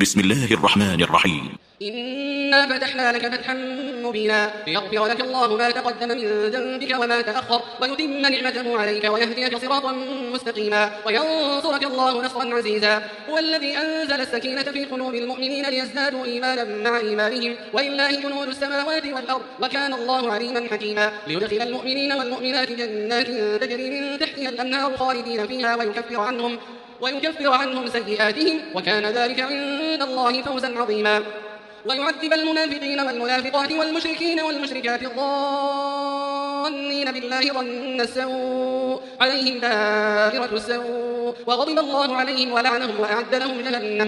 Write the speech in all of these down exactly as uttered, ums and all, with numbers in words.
بسم الله الرحمن الرحيم. إنا فتحنا لك فتحا مبينا ليغفر لك الله ما تقدم من ذنبك وما تأخر ويتم نعمته عليك ويهديك صراطا مستقيما وينصرك الله نصرا عزيزا. هو الذي أنزل السكينة في قلوب المؤمنين ليزدادوا إيمانا مع إيمانهم ولله جنود السماوات والأرض وكان الله عليما حكيما. ليدخل المؤمنين والمؤمنات جنات تجري من تحتها الأنهار خالدين فيها ويكفر عنهم ويكفر عنهم سيئاتهم وكان ذلك عند الله فوزا عظيما. ويعذب المنافقين والمنافقات والمشركين والمشركات الظانين بالله ظن السوء عليهم دائرة السوء وغضب الله عليهم ولعنهم وأعد لهم جهنم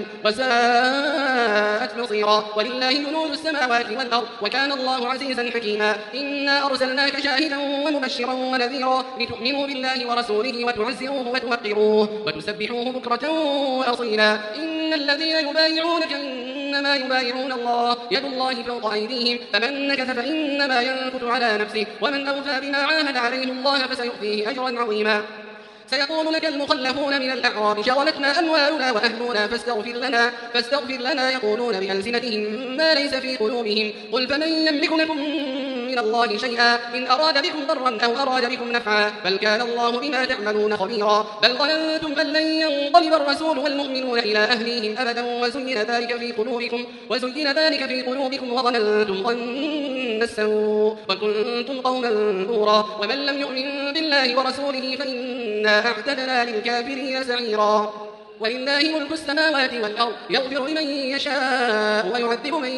وساءت مصيرا. ولله جنود السماوات والأرض وكان الله عزيزا حكيما. إنا أرسلناك شاهدا ومبشرا ونذيرا لتؤمنوا بالله ورسوله وتعزروه وتوقروه وتسبحوه بكرة وأصيلا. إن الذين يبايعونك إنما يبايعون الله يد الله فوق أيديهم فمن نكث فإنما ينكث على نفسه ومن أوفى بما عاهد عليه الله فسيؤتيه أجرا عظيما. سيقول لك المخلفون من الأعراب شغلتنا أموالنا وأهلنا فاستغفر لنا فاستغفر لنا يقولون بألسنتهم ما ليس في قلوبهم قل فمن يملك لكم من الله شيئا إن أراد بكم ضرا أو أراد بكم نفعا بل كان الله بما تعملون خبيرا. بل ظننتم أن لن ينقلب الرسول والمؤمنون إلى أهليهم أبدا وزين ذلك في قلوبكم وزين ذلك في قلوبكم وظننتم ظن السوء وكنتم قوما بورا. ومن لم يؤمن بالله ورسوله فإنا أعتدنا للكافرين سعيرا. ولله ملك السماوات والأرض يغفر لمن يشاء ويعذب من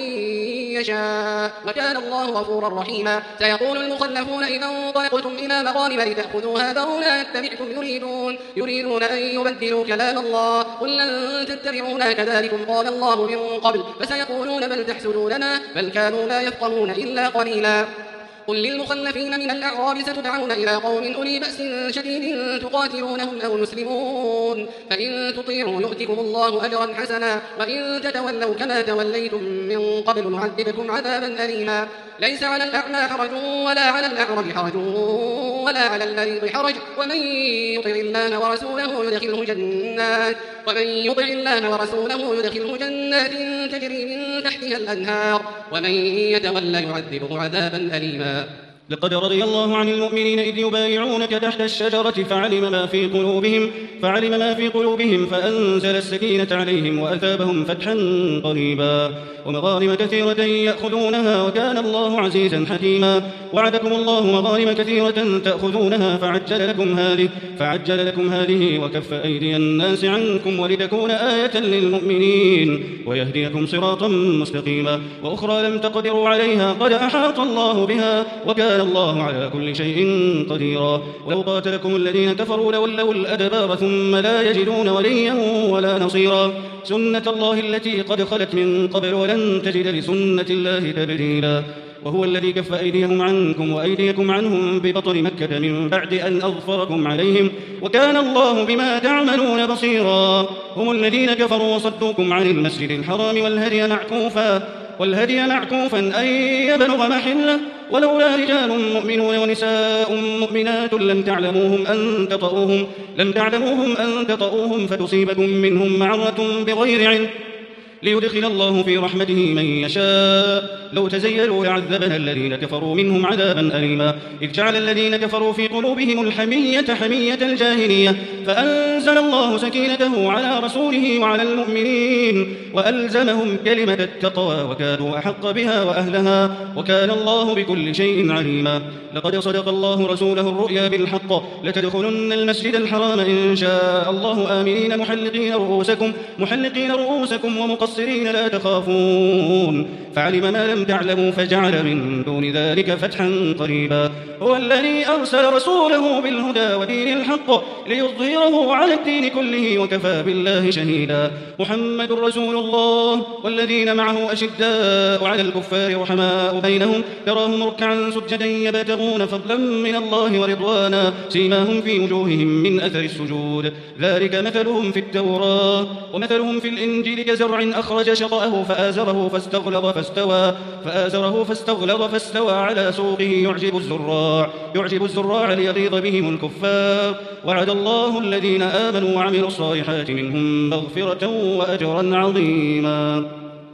يشاء وكان الله غفورا رحيما. سيقول المخلفون إذا انطلقتم إلى مغانم لتأخذوها ذرونا نتبعكم يريدون يريدون أن يبدلوا كلام الله قل لن تتبعونا كذلكم قال الله من قبل فسيقولون بل تحسدوننا بل كانوا لا يفقهون إلا قليلا. قل للمخلفين من الأعراب ستدعون إلى قوم أولي بأس شديد تقاتلونهم أو يسلمون فإن تطيعوا يؤتكم الله أجرا حسنا وإن تتولوا كما توليتم من قبل نعذبكم عذابا أليما. ليس على الأعمى حرج ولا على الأعرج حرج ولا على المريض حرج ومن يطع الله ورسوله يدخله جنات ومن يطع الله ورسوله يدخله جنات تجري من تحتها الأنهار ومن يتولى يعذبه عذابا أليما. لقد رضي الله عن المؤمنين إذ يبايعونك تحت الشجرة فعلم ما في قلوبهم فعلم ما في قلوبهم فأنزل السكينة عليهم وأثابهم فتحا قريبا ومغانم كثيرة يأخذونها وكان الله عزيزا حكيما. وعدكم الله مغانم كثيرة تأخذونها فعجل لكم هذه فعجل لكم هذه وكف أيدي الناس عنكم ولتكون آية للمؤمنين ويهديكم صراطا مستقيما. وأخرى لم تقدروا عليها قد أحاط الله بها وكان الله على كل شيء قديرا. ولو قاتلكم الذين كفروا لولوا الأدبار ثم لا يجدون وليا ولا نصيرا. سنة الله التي قد خلت من قبل ولن تجد لسنة الله تبديلا. وهو الذي كف أيديهم عنكم وأيديكم عنهم ببطن مكة من بعد أن أظفركم عليهم وكان الله بما تعملون بصيرا. هم الذين كفروا وصدوكم عن المسجد الحرام والهدي معكوفا والهدي معكوفا أن يبلغ محله ولولا رجال مؤمنون ونساء مؤمنات لم تعلموهم أن تطؤوهم لم تعلموهم أن تطؤوهم فتصيبكم منهم معرة بغير علم ليدخل الله في رحمته من يشاء. لو تزيلوا لعذبنا الذين كفروا منهم عذابا أليما. إذ جعل الذين كفروا في قلوبهم الحمية حمية الجاهلية فأنزل الله سكينته على رسوله وعلى المؤمنين وألزمهم كلمة التقوى وكانوا أحق بها وأهلها وكان الله بكل شيء عليما. لقد صدق الله رسوله الرؤيا بالحق لتدخلن المسجد الحرام إن شاء الله آمنين محلقين رؤوسكم محلقين رؤوسكم ومقصرين لا تخافون فعلم ما لم تعلموا فجعل من دون ذلك فتحا قريبا. هو الذي أرسل رسوله بالهدى ودين الحق ليظهره على الدين كله وكفى بالله شهيدا. محمد رسول الله والذين معه أشداء على الكفار رحماء بينهم تراهم ركعا سجدا يبتغون فضلا من الله ورضوانا سيماهم في وجوههم من أثر السجود ذلك مثلهم في التوراة ومثلهم في الإنجيل كزرع أخرج شطأه فآزره فاستغلظ فاستوى فآزره فاستغلظ فاستوى على سوقه يعجب الزراع يعجب الزراع ليغيظ بهم الكفار وعد الله الذين آمنوا وعملوا الصالحات منهم مغفرة وأجرا عظيما.